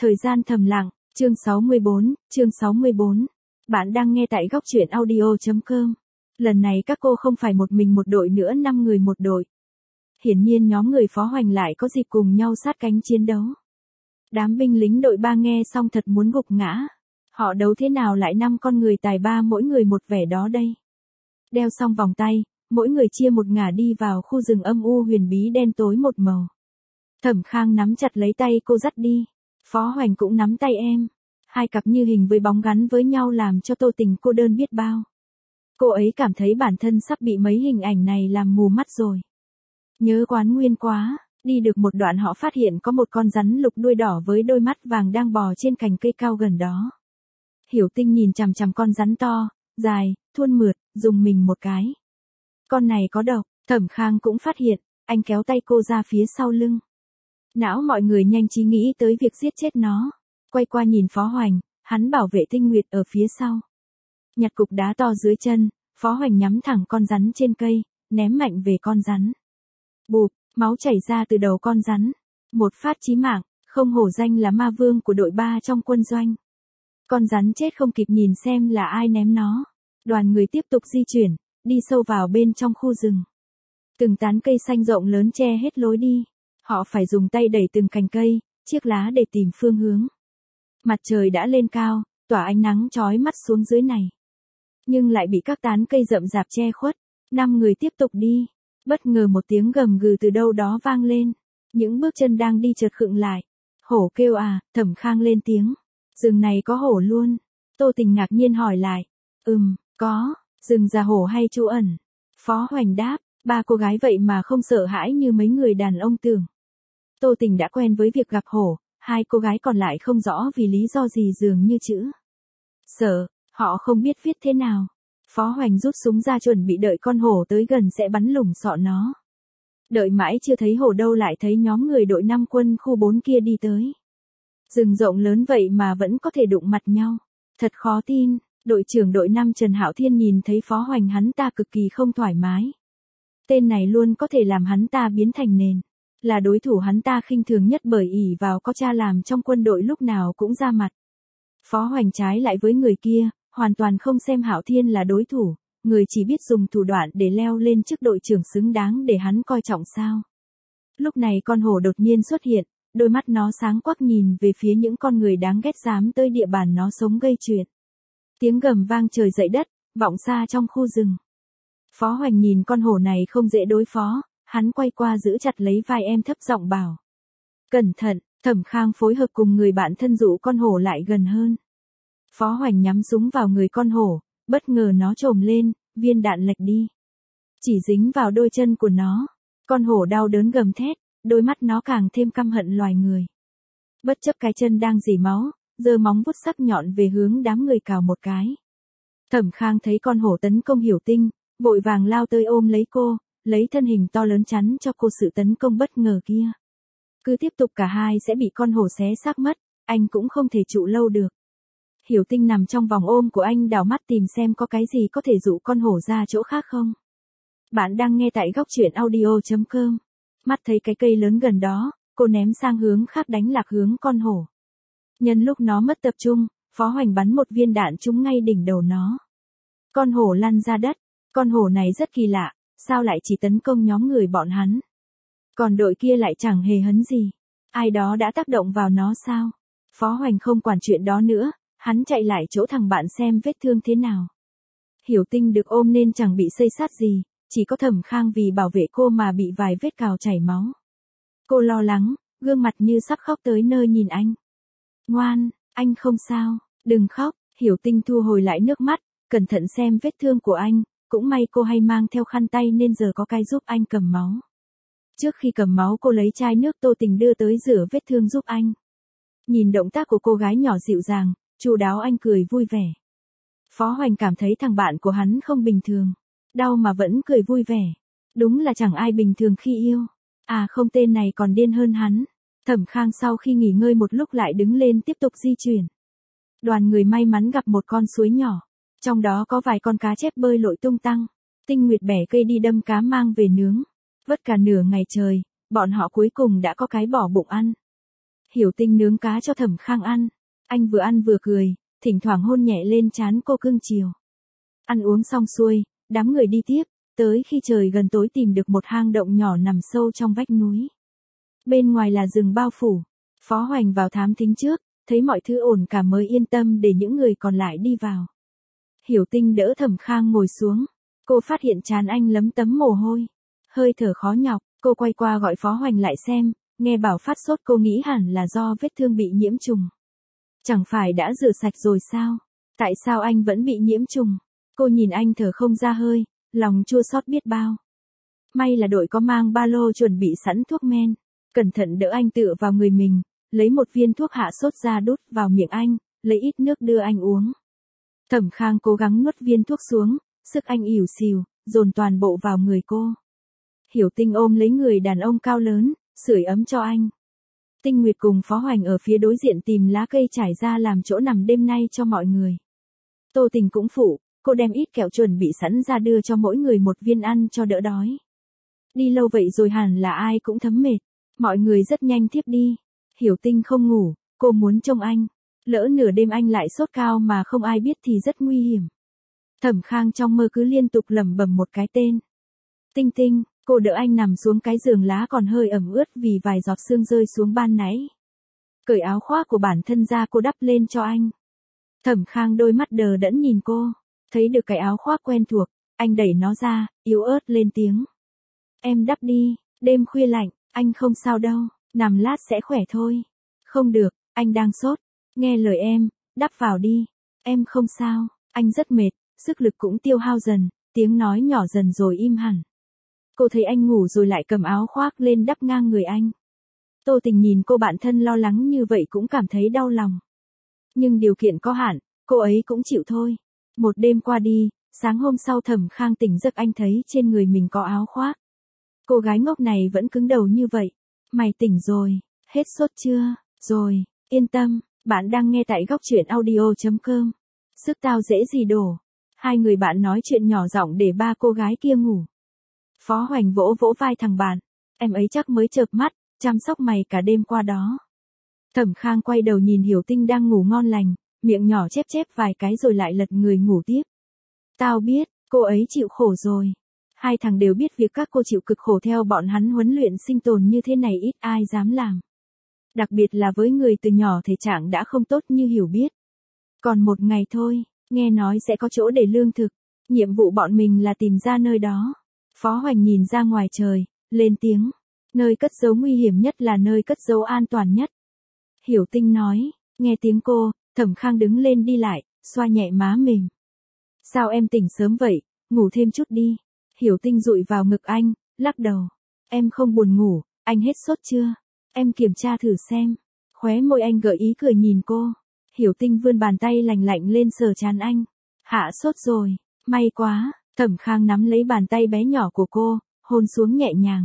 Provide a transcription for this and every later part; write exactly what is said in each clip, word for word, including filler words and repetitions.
Thời gian thầm lặng, chương sáu mươi bốn, chương sáu mươi bốn. Bạn đang nghe tại góc truyện audio chấm com. Lần này các cô không phải một mình một đội nữa, năm người một đội. Hiển nhiên nhóm người Phó Hoành lại có dịp cùng nhau sát cánh chiến đấu. Đám binh lính đội ba nghe xong thật muốn gục ngã. Họ đấu thế nào lại năm con người tài ba mỗi người một vẻ đó đây. Đeo xong vòng tay, mỗi người chia một ngả đi vào khu rừng âm u huyền bí đen tối một màu. Thẩm Khang nắm chặt lấy tay cô dắt đi. Phó Hoành cũng nắm tay em. Hai cặp như hình với bóng gắn với nhau làm cho Tô Tình cô đơn biết bao. Cô ấy cảm thấy bản thân sắp bị mấy hình ảnh này làm mù mắt rồi. Nhớ Quán Nguyên quá, đi được một đoạn họ phát hiện có một con rắn lục đuôi đỏ với đôi mắt vàng đang bò trên cành cây cao gần đó. Hiểu Tinh nhìn chằm chằm con rắn to, dài, thuôn mượt, dùng mình một cái. Con này có độc, Thẩm Khang cũng phát hiện, anh kéo tay cô ra phía sau lưng. Não mọi người nhanh trí nghĩ tới việc giết chết nó. Quay qua nhìn Phó Hoành, hắn bảo vệ Tinh Nguyệt ở phía sau. Nhặt cục đá to dưới chân, Phó Hoành nhắm thẳng con rắn trên cây, ném mạnh về con rắn. Bụp, máu chảy ra từ đầu con rắn. Một phát chí mạng, không hổ danh là ma vương của đội ba trong quân doanh. Con rắn chết không kịp nhìn xem là ai ném nó. Đoàn người tiếp tục di chuyển, đi sâu vào bên trong khu rừng. Từng tán cây xanh rộng lớn che hết lối đi. Họ phải dùng tay đẩy từng cành cây, chiếc lá để tìm phương hướng. Mặt trời đã lên cao, tỏa ánh nắng chói mắt xuống dưới này. Nhưng lại bị các tán cây rậm rạp che khuất. Năm người tiếp tục đi. Bất ngờ một tiếng gầm gừ từ đâu đó vang lên. Những bước chân đang đi chợt khựng lại. Hổ kêu à, Thẩm Khang lên tiếng. Rừng này có hổ luôn. Tô Tình ngạc nhiên hỏi lại. Ừm, có, rừng già hổ hay trú ẩn? Phó Hoành đáp, ba cô gái vậy mà không sợ hãi như mấy người đàn ông tưởng. Tô Tình đã quen với việc gặp hổ, hai cô gái còn lại không rõ vì lý do gì dường như chữ. Sợ, họ không biết viết thế nào. Phó Hoành rút súng ra chuẩn bị đợi con hổ tới gần sẽ bắn lủng sọ nó. Đợi mãi chưa thấy hổ đâu lại thấy nhóm người đội năm quân khu bốn kia đi tới. Rừng rộng lớn vậy mà vẫn có thể đụng mặt nhau. Thật khó tin, đội trưởng đội năm Trần Hạo Thiên nhìn thấy Phó Hoành hắn ta cực kỳ không thoải mái. Tên này luôn có thể làm hắn ta biến thành nền. Là đối thủ hắn ta khinh thường nhất bởi ỷ vào có cha làm trong quân đội lúc nào cũng ra mặt. Phó Hoành trái lại với người kia, hoàn toàn không xem Hạo Thiên là đối thủ, người chỉ biết dùng thủ đoạn để leo lên chức đội trưởng xứng đáng để hắn coi trọng sao. Lúc này con hổ đột nhiên xuất hiện, đôi mắt nó sáng quắc nhìn về phía những con người đáng ghét dám tới địa bàn nó sống gây chuyện. Tiếng gầm vang trời dậy đất, vọng xa trong khu rừng. Phó Hoành nhìn con hổ này không dễ đối phó. Hắn quay qua giữ chặt lấy vai em thấp giọng bảo. Cẩn thận, Thẩm Khang phối hợp cùng người bạn thân dụ con hổ lại gần hơn. Phó Hoành nhắm súng vào người con hổ, bất ngờ nó trồm lên, viên đạn lệch đi. Chỉ dính vào đôi chân của nó. Con hổ đau đớn gầm thét, đôi mắt nó càng thêm căm hận loài người. Bất chấp cái chân đang rỉ máu, giơ móng vuốt sắc nhọn về hướng đám người cào một cái. Thẩm Khang thấy con hổ tấn công Hiểu Tinh, vội vàng lao tới ôm lấy cô. Lấy thân hình to lớn chắn cho cô sự tấn công bất ngờ kia. Cứ tiếp tục cả hai sẽ bị con hổ xé xác mất, anh cũng không thể trụ lâu được. Hiểu Tinh nằm trong vòng ôm của anh đảo mắt tìm xem có cái gì có thể dụ con hổ ra chỗ khác không. Bạn đang nghe tại góc truyện audio chấm com. Mắt thấy cái cây lớn gần đó, cô ném sang hướng khác đánh lạc hướng con hổ. Nhân lúc nó mất tập trung, Phó Hoành bắn một viên đạn trúng ngay đỉnh đầu nó. Con hổ lăn ra đất, con hổ này rất kỳ lạ. Sao lại chỉ tấn công nhóm người bọn hắn? Còn đội kia lại chẳng hề hấn gì. Ai đó đã tác động vào nó sao? Phó Hoành không quản chuyện đó nữa, hắn chạy lại chỗ thằng bạn xem vết thương thế nào. Hiểu Tinh được ôm nên chẳng bị xây sát gì, chỉ có Thẩm Khang vì bảo vệ cô mà bị vài vết cào chảy máu. Cô lo lắng, gương mặt như sắp khóc tới nơi nhìn anh. Ngoan, anh không sao, đừng khóc. Hiểu Tinh thu hồi lại nước mắt, cẩn thận xem vết thương của anh. Cũng may cô hay mang theo khăn tay nên giờ có cái giúp anh cầm máu. Trước khi cầm máu cô lấy chai nước Tô Tình đưa tới rửa vết thương giúp anh. Nhìn động tác của cô gái nhỏ dịu dàng, chu đáo anh cười vui vẻ. Phó Hoành cảm thấy thằng bạn của hắn không bình thường. Đau mà vẫn cười vui vẻ. Đúng là chẳng ai bình thường khi yêu. À không, tên này còn điên hơn hắn. Thẩm Khang sau khi nghỉ ngơi một lúc lại đứng lên tiếp tục di chuyển. Đoàn người may mắn gặp một con suối nhỏ. Trong đó có vài con cá chép bơi lội tung tăng. Tinh Nguyệt bẻ cây đi đâm cá mang về nướng. Vất cả nửa ngày trời, bọn họ cuối cùng đã có cái bỏ bụng ăn. Hiểu Tinh nướng cá cho Thẩm Khang ăn. Anh vừa ăn vừa cười, thỉnh thoảng hôn nhẹ lên trán cô cưng chiều. Ăn uống xong xuôi, đám người đi tiếp, tới khi trời gần tối tìm được một hang động nhỏ nằm sâu trong vách núi. Bên ngoài là rừng bao phủ. Phó Hoành vào thám thính trước, thấy mọi thứ ổn cả mới yên tâm để những người còn lại đi vào. Hiểu Tinh đỡ Thẩm Khang ngồi xuống. Cô phát hiện trán anh lấm tấm mồ hôi. Hơi thở khó nhọc, cô quay qua gọi Phó Hoành lại xem, nghe bảo phát sốt cô nghĩ hẳn là do vết thương bị nhiễm trùng. Chẳng phải đã rửa sạch rồi sao? Tại sao anh vẫn bị nhiễm trùng? Cô nhìn anh thở không ra hơi, lòng chua xót biết bao. May là đội có mang ba lô chuẩn bị sẵn thuốc men. Cẩn thận đỡ anh tựa vào người mình, lấy một viên thuốc hạ sốt ra đút vào miệng anh, lấy ít nước đưa anh uống. Thẩm Khang cố gắng nuốt viên thuốc xuống, sức anh ỉu xìu, dồn toàn bộ vào người cô. Hiểu Tinh ôm lấy người đàn ông cao lớn, sưởi ấm cho anh. Tinh Nguyệt cùng Phó Hoành ở phía đối diện tìm lá cây trải ra làm chỗ nằm đêm nay cho mọi người. Tô Tình cũng phụ, cô đem ít kẹo chuẩn bị sẵn ra đưa cho mỗi người một viên ăn cho đỡ đói. Đi lâu vậy rồi hẳn là ai cũng thấm mệt, mọi người rất nhanh thiếp đi. Hiểu Tinh không ngủ, cô muốn trông anh. Lỡ nửa đêm anh lại sốt cao mà không ai biết thì rất nguy hiểm. Thẩm Khang trong mơ cứ liên tục lẩm bẩm một cái tên. Tinh Tinh, cô đỡ anh nằm xuống cái giường lá còn hơi ẩm ướt vì vài giọt sương rơi xuống ban nãy. Cởi áo khoác của bản thân ra cô đắp lên cho anh. Thẩm Khang đôi mắt đờ đẫn nhìn cô, thấy được cái áo khoác quen thuộc, anh đẩy nó ra, yếu ớt lên tiếng. Em đắp đi, đêm khuya lạnh, anh không sao đâu, nằm lát sẽ khỏe thôi. Không được, anh đang sốt, nghe lời em, đắp vào đi, em không sao, anh rất mệt, sức lực cũng tiêu hao dần, tiếng nói nhỏ dần rồi im hẳn. Cô thấy anh ngủ rồi lại cầm áo khoác lên đắp ngang người anh. Tô Tình nhìn cô bạn thân lo lắng như vậy cũng cảm thấy đau lòng. Nhưng điều kiện có hạn, cô ấy cũng chịu thôi. Một đêm qua đi, sáng hôm sau Thẩm Khang tỉnh giấc anh thấy trên người mình có áo khoác. Cô gái ngốc này vẫn cứng đầu như vậy. Mày tỉnh rồi, hết sốt chưa? Rồi, yên tâm, bạn đang nghe tại góc truyện audio chấm com. Sức tao dễ gì đổ. Hai người bạn nói chuyện nhỏ giọng để ba cô gái kia ngủ. Phó Hoành vỗ vỗ vai thằng bạn. Em ấy chắc mới chợp mắt, chăm sóc mày cả đêm qua đó. Thẩm Khang quay đầu nhìn Hiểu Tinh đang ngủ ngon lành, miệng nhỏ chép chép vài cái rồi lại lật người ngủ tiếp. Tao biết, cô ấy chịu khổ rồi. Hai thằng đều biết việc các cô chịu cực khổ theo bọn hắn huấn luyện sinh tồn như thế này ít ai dám làm. Đặc biệt là với người từ nhỏ thể trạng đã không tốt như Hiểu biết. Còn một ngày thôi, nghe nói sẽ có chỗ để lương thực. Nhiệm vụ bọn mình là tìm ra nơi đó. Phó Hoành nhìn ra ngoài trời, lên tiếng. Nơi cất giấu nguy hiểm nhất là nơi cất giấu an toàn nhất. Hiểu Tinh nói, nghe tiếng cô, Thẩm Khang đứng lên đi lại, xoa nhẹ má mềm. Sao em tỉnh sớm vậy, ngủ thêm chút đi. Hiểu Tinh dụi vào ngực anh, lắc đầu. Em không buồn ngủ, anh hết sốt chưa? Em kiểm tra thử xem. Khóe môi anh gợi ý cười nhìn cô. Hiểu Tinh vươn bàn tay lành lạnh lên sờ trán anh. Hạ sốt rồi, may quá. Thẩm Khang nắm lấy bàn tay bé nhỏ của cô, hôn xuống nhẹ nhàng.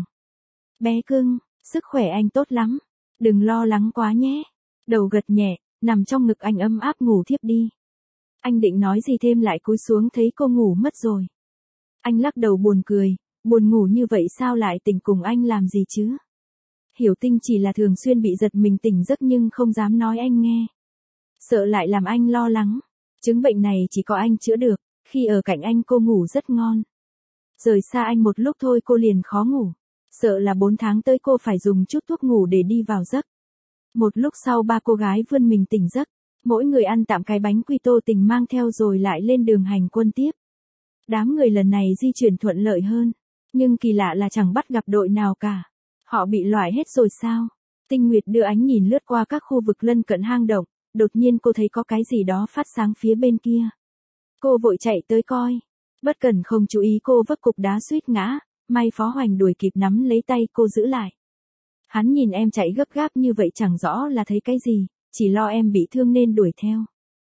Bé cưng, sức khỏe anh tốt lắm. Đừng lo lắng quá nhé. Đầu gật nhẹ, nằm trong ngực anh ấm áp ngủ thiếp đi. Anh định nói gì thêm lại cúi xuống thấy cô ngủ mất rồi. Anh lắc đầu buồn cười, buồn ngủ như vậy sao lại tỉnh cùng anh làm gì chứ? Hiểu Tinh chỉ là thường xuyên bị giật mình tỉnh giấc nhưng không dám nói anh nghe. Sợ lại làm anh lo lắng. Chứng bệnh này chỉ có anh chữa được, khi ở cạnh anh cô ngủ rất ngon. Rời xa anh một lúc thôi cô liền khó ngủ. Sợ là bốn tháng tới cô phải dùng chút thuốc ngủ để đi vào giấc. Một lúc sau ba cô gái vươn mình tỉnh giấc. Mỗi người ăn tạm cái bánh quy Tô Tình mang theo rồi lại lên đường hành quân tiếp. Đám người lần này di chuyển thuận lợi hơn. Nhưng kỳ lạ là chẳng bắt gặp đội nào cả. Họ bị loại hết rồi sao? Tinh Nguyệt đưa ánh nhìn lướt qua các khu vực lân cận hang động. Đột nhiên cô thấy có cái gì đó phát sáng phía bên kia. Cô vội chạy tới coi. Bất cần không chú ý cô vấp cục đá suýt ngã. May Phó Hoành đuổi kịp nắm lấy tay cô giữ lại. Hắn nhìn em chạy gấp gáp như vậy chẳng rõ là thấy cái gì. Chỉ lo em bị thương nên đuổi theo.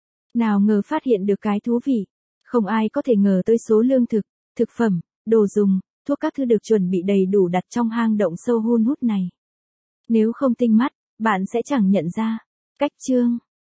Nào ngờ phát hiện được cái thú vị. Không ai có thể ngờ tới số lương thực, thực phẩm, đồ dùng, thuốc các thứ được chuẩn bị đầy đủ đặt trong hang động sâu hun hút này. Nếu không tinh mắt, bạn sẽ chẳng nhận ra. Cách chương